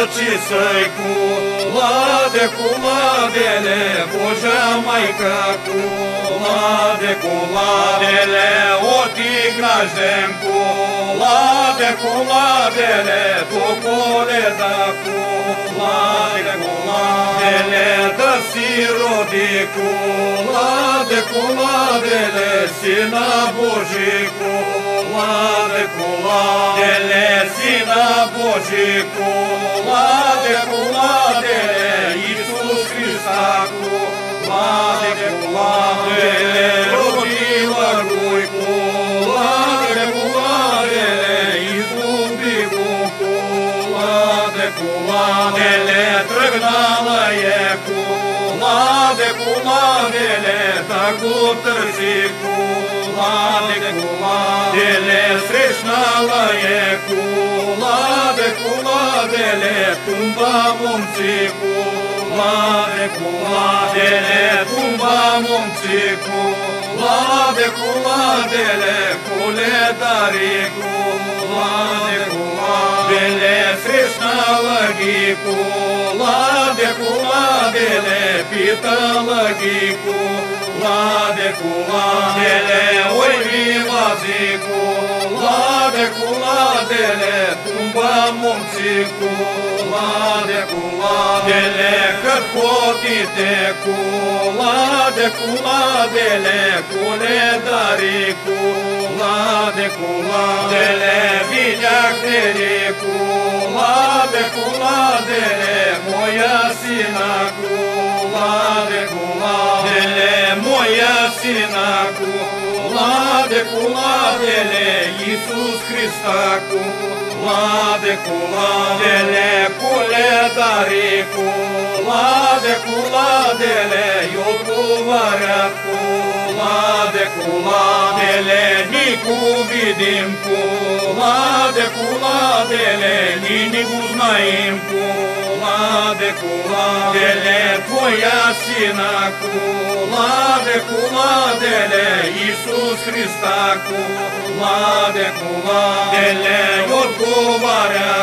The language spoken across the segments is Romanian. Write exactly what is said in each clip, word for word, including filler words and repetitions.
ce să-i culade, culadele, Božia Maică, culade, culadele, o tigražem, culade, culadele, tu coleda, culade, culadele, da sirodi, culade, culadele, Sina Božii, culade, culadele, Sina Božii, culade, culadele, Iisus Hrista, culade, culadele, rodila lui, culade, culadele, izumbigu, culade, culadele, trăgnala e, culade, culadele, tagutărzi, culade, culadele, sreșnala e, culade, culadele, tumba munții, culade, culadele, tumba munții, culade, culadele, culedarii, culade, culadele, sreșnalăgii, culade, culadele, pitalăgii, culade, culadele, oi vivazi, culade, culadele, tumba munții, culade, culadele, cât potite, culade, culadele, culedarii, culade, culadele, vileacnerii, culade, culadele, moia sina, culade, culadele, moia sina, culade, culadele, Iisus Hrista, culade, culadele, culedarii, culade, culadele, iotuvarea, culade, culadele, nicu vidim, culade, culadele, nini uznaim, culade, culadele, tvoja sina, culade, culadele, Iisus Hrista, culade, culadele, iotuvarea,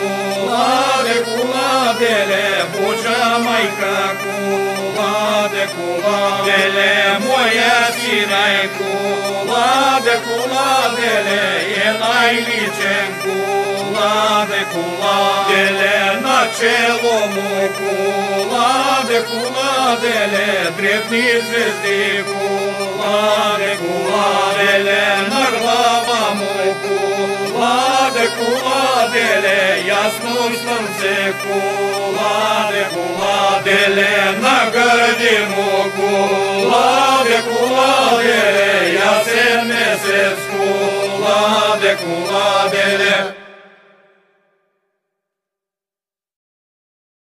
culade, culadele, Božia Maică, culade, culadele, moja sinai, culade, culadele, elai licem, culade, culadele, na celomu, culade, culadele, dreptni zvezdi, culade, culadele, na glava mu, culade, culadele, jasno slnce, culade, culadele, na grdinu, culade, culadele, jasen mesec, culade, culadele,